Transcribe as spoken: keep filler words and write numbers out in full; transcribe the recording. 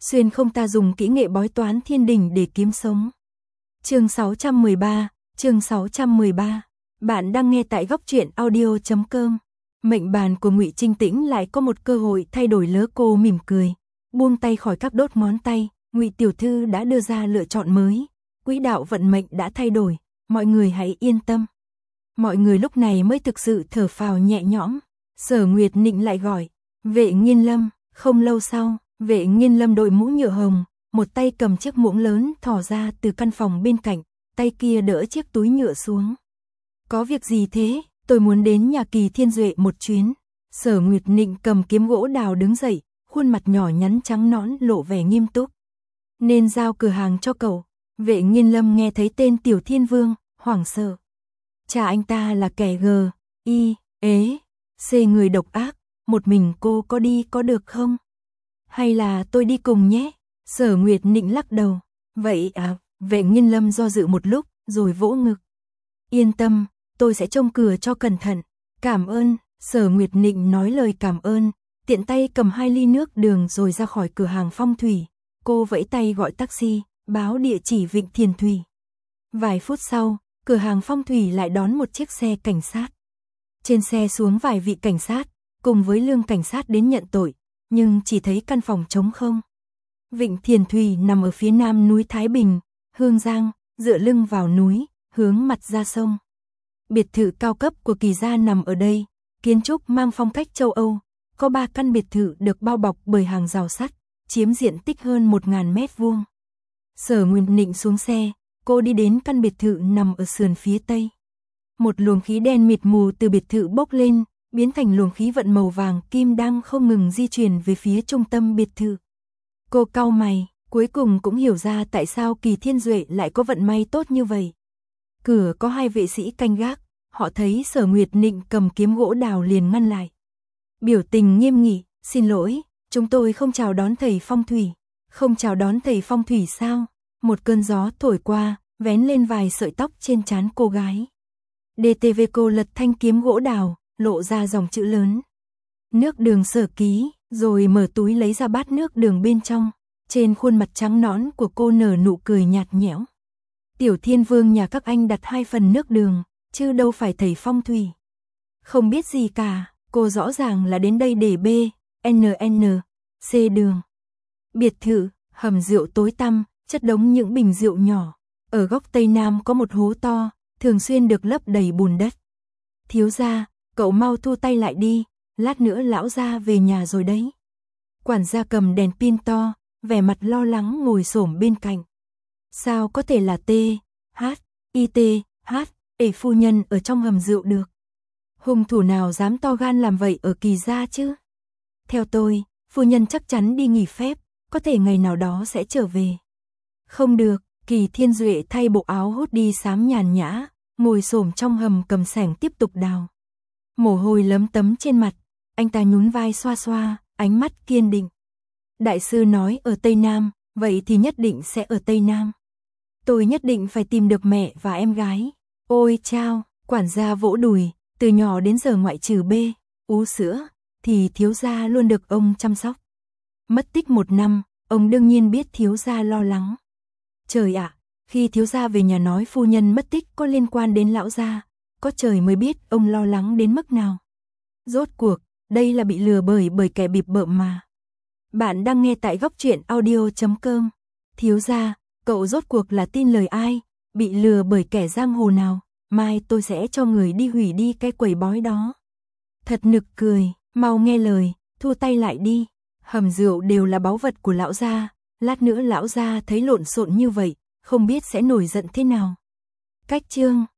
xuyên không ta dùng kỹ nghệ bói toán thiên đình để kiếm sống. Chương sáu trăm mười ba, chương sáu trăm mười ba. Bạn đang nghe tại góc truyện audio chấm com. Mệnh bàn của Ngụy Trinh Tĩnh lại có một cơ hội thay đổi lớ cô mỉm cười, buông tay khỏi các đốt ngón tay, Ngụy tiểu thư đã đưa ra lựa chọn mới, quỹ đạo vận mệnh đã thay đổi, mọi người hãy yên tâm. Mọi người lúc này mới thực sự thở phào nhẹ nhõm. Sở Nguyệt Nịnh lại gọi, Vệ Nghiên Lâm. Không lâu sau, Vệ Nghiên Lâm đội mũ nhựa hồng, một tay cầm chiếc muỗng lớn thò ra từ căn phòng bên cạnh, tay kia đỡ chiếc túi nhựa xuống. Có việc gì thế? Tôi muốn đến nhà Kỳ Thiên Duệ một chuyến. Sở Nguyệt Nịnh cầm kiếm gỗ đào đứng dậy, khuôn mặt nhỏ nhắn trắng nõn lộ vẻ nghiêm túc. Nên giao cửa hàng cho cậu. Vệ Nghiên Lâm nghe thấy tên Tiểu Thiên Vương, hoảng sợ. Cha anh ta là kẻ gờ, y, ế, xê người độc ác, một mình cô có đi có được không? Hay là tôi đi cùng nhé? Sở Nguyệt Nịnh lắc đầu. Vậy à, Vệ Nghiên Lâm do dự một lúc, rồi vỗ ngực. Yên tâm, tôi sẽ trông cửa cho cẩn thận. Cảm ơn, Sở Nguyệt Nịnh nói lời cảm ơn, tiện tay cầm hai ly nước đường rồi ra khỏi cửa hàng phong thủy. Cô vẫy tay gọi taxi, báo địa chỉ Vịnh Thiền Thủy. Vài phút sau, cửa hàng phong thủy lại đón một chiếc xe cảnh sát. Trên xe xuống vài vị cảnh sát, cùng với lương cảnh sát đến nhận tội, nhưng chỉ thấy căn phòng trống không. Vịnh Thiền Thủy nằm ở phía nam núi Thái Bình, Hương Giang, dựa lưng vào núi, hướng mặt ra sông. Biệt thự cao cấp của Kỳ gia nằm ở đây, kiến trúc mang phong cách châu Âu, có ba căn biệt thự được bao bọc bởi hàng rào sắt, chiếm diện tích hơn một nghìn mét vuông. Sở Nguyệt Nịnh xuống xe, cô đi đến căn biệt thự nằm ở sườn phía tây. Một luồng khí đen mịt mù từ biệt thự bốc lên, biến thành luồng khí vận màu vàng kim đang không ngừng di chuyển về phía trung tâm biệt thự. Cô cau mày, cuối cùng cũng hiểu ra tại sao Kỳ Thiên Duệ lại có vận may tốt như vậy. Cửa có hai vệ sĩ canh gác, họ thấy Sở Nguyệt Nịnh cầm kiếm gỗ đào liền ngăn lại. Biểu tình nghiêm nghị, xin lỗi, chúng tôi không chào đón thầy phong thủy. Không chào đón thầy phong thủy sao? Một cơn gió thổi qua, vén lên vài sợi tóc trên trán cô gái. đê tê vê cô lật thanh kiếm gỗ đào, lộ ra dòng chữ lớn. Nước đường Sở ký, rồi mở túi lấy ra bát nước đường bên trong. Trên khuôn mặt trắng nõn của cô nở nụ cười nhạt nhẽo. Tiểu Thiên Vương nhà các anh đặt hai phần nước đường, chứ đâu phải thầy phong thủy. Không biết gì cả, cô rõ ràng là đến đây để B, N N, C đường. Biệt thự, hầm rượu tối tăm, chất đống những bình rượu nhỏ. Ở góc tây nam có một hố to, thường xuyên được lấp đầy bùn đất. Thiếu gia, cậu mau thu tay lại đi, lát nữa lão gia về nhà rồi đấy. Quản gia cầm đèn pin to, vẻ mặt lo lắng ngồi xổm bên cạnh. Sao có thể là T, H, I T, H, ê phu nhân ở trong hầm rượu được? Hung thủ nào dám to gan làm vậy ở Kỳ gia chứ? Theo tôi, phu nhân chắc chắn đi nghỉ phép, có thể ngày nào đó sẽ trở về. Không được, Kỳ Thiên Duệ thay bộ áo hút đi xám nhàn nhã, ngồi xổm trong hầm cầm xẻng tiếp tục đào. Mồ hôi lấm tấm trên mặt, anh ta nhún vai xoa xoa, ánh mắt kiên định. Đại sư nói ở Tây Nam, vậy thì nhất định sẽ ở Tây Nam. Tôi nhất định phải tìm được mẹ và em gái. Ôi chao, quản gia vỗ đùi, từ nhỏ đến giờ ngoại trừ B, ú sữa, thì thiếu gia luôn được ông chăm sóc. Mất tích một năm, ông đương nhiên biết thiếu gia lo lắng. Trời ạ, khi thiếu gia về nhà nói phu nhân mất tích có liên quan đến lão gia, có trời mới biết ông lo lắng đến mức nào. Rốt cuộc, đây là bị lừa bởi bởi kẻ bịp bợm mà. Bạn đang nghe tại góc truyện audio chấm com. Thiếu gia, cậu rốt cuộc là tin lời ai, bị lừa bởi kẻ giang hồ nào, mai tôi sẽ cho người đi hủy đi cái quầy bói đó. Thật nực cười, mau nghe lời, thu tay lại đi. Hầm rượu đều là báu vật của lão gia, lát nữa lão gia thấy lộn xộn như vậy, không biết sẽ nổi giận thế nào. Cách chương